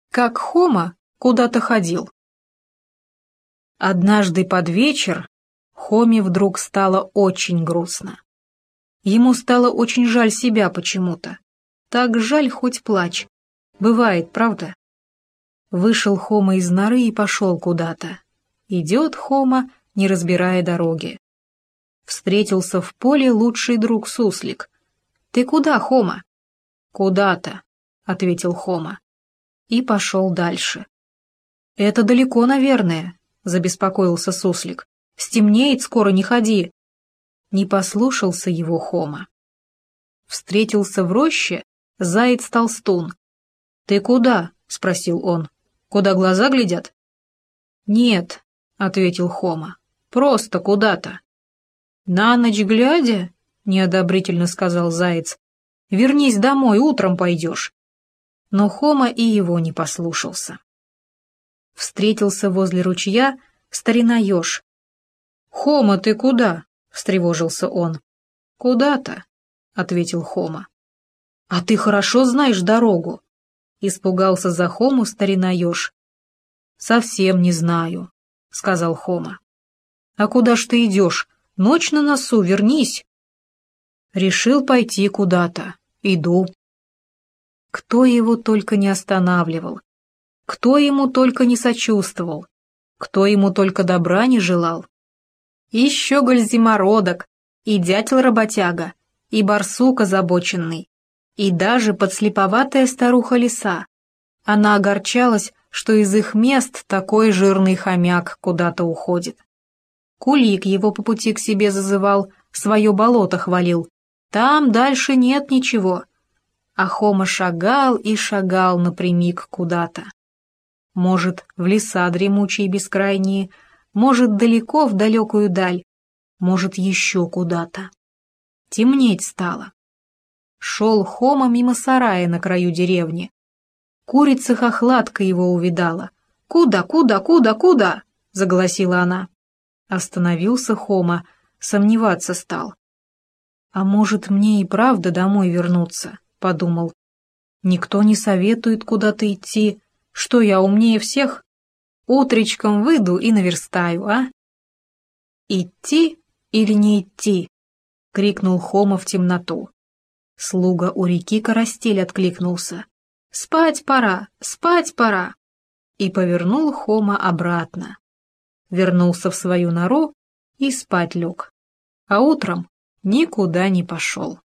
Как Хома куда-то ходил. Однажды под вечер Хоме вдруг стало очень грустно. Ему стало очень жаль себя почему-то. Так жаль, хоть плачь. Бывает, правда? Вышел Хома из норы и пошел куда-то. Идет Хома, не разбирая дороги. Встретился в поле лучший друг Суслик. «Ты куда, Хома?» «Куда-то», — ответил Хома. И пошел дальше. «Это далеко, наверное», — забеспокоился Суслик. «Стемнеет, скоро не ходи». Не послушался его Хома. Встретился в роще заяц-толстун. «Ты куда?» — спросил он. «Куда глаза глядят?» «Нет», — ответил Хома. «Просто куда-то». «На ночь глядя?» — неодобрительно сказал заяц. «Вернись домой, утром пойдешь». Но Хома и его не послушался. Встретился возле ручья старина-еж. «Хома, ты куда?» — встревожился он. «Куда-то», — ответил Хома. «А ты хорошо знаешь дорогу?» — испугался за Хому старина-еж. «Совсем не знаю», — сказал Хома. «А куда ж ты идешь? Ночь на носу, вернись». «Решил пойти куда-то. Иду». Кто его только не останавливал, кто ему только не сочувствовал, кто ему только добра не желал. И щеголь-зимородок, и дятел-работяга, и барсук озабоченный, и даже подслеповатая старуха-лиса. Она огорчалась, что из их мест такой жирный хомяк куда-то уходит. Кулик его по пути к себе зазывал, свое болото хвалил. Там дальше нет ничего. А Хома шагал и шагал напрямик куда-то. Может, в леса дремучие бескрайние, может, далеко в далекую даль, может, еще куда-то. Темнеть стало. Шел Хома мимо сарая на краю деревни. Курица-хохлатка его увидала. «Куда, куда, куда, куда?» — заголосила она. Остановился Хома, сомневаться стал. «А может, мне и правда домой вернуться?» — подумал. «Никто не советует куда-то идти. Что, я умнее всех? Утречком выйду и наверстаю, а?» «Идти или не идти?» — крикнул Хома в темноту. Слуга у реки Карастель откликнулся. «Спать пора, спать пора!» И повернул Хома обратно. Вернулся в свою нору и спать лег. А утром никуда не пошел.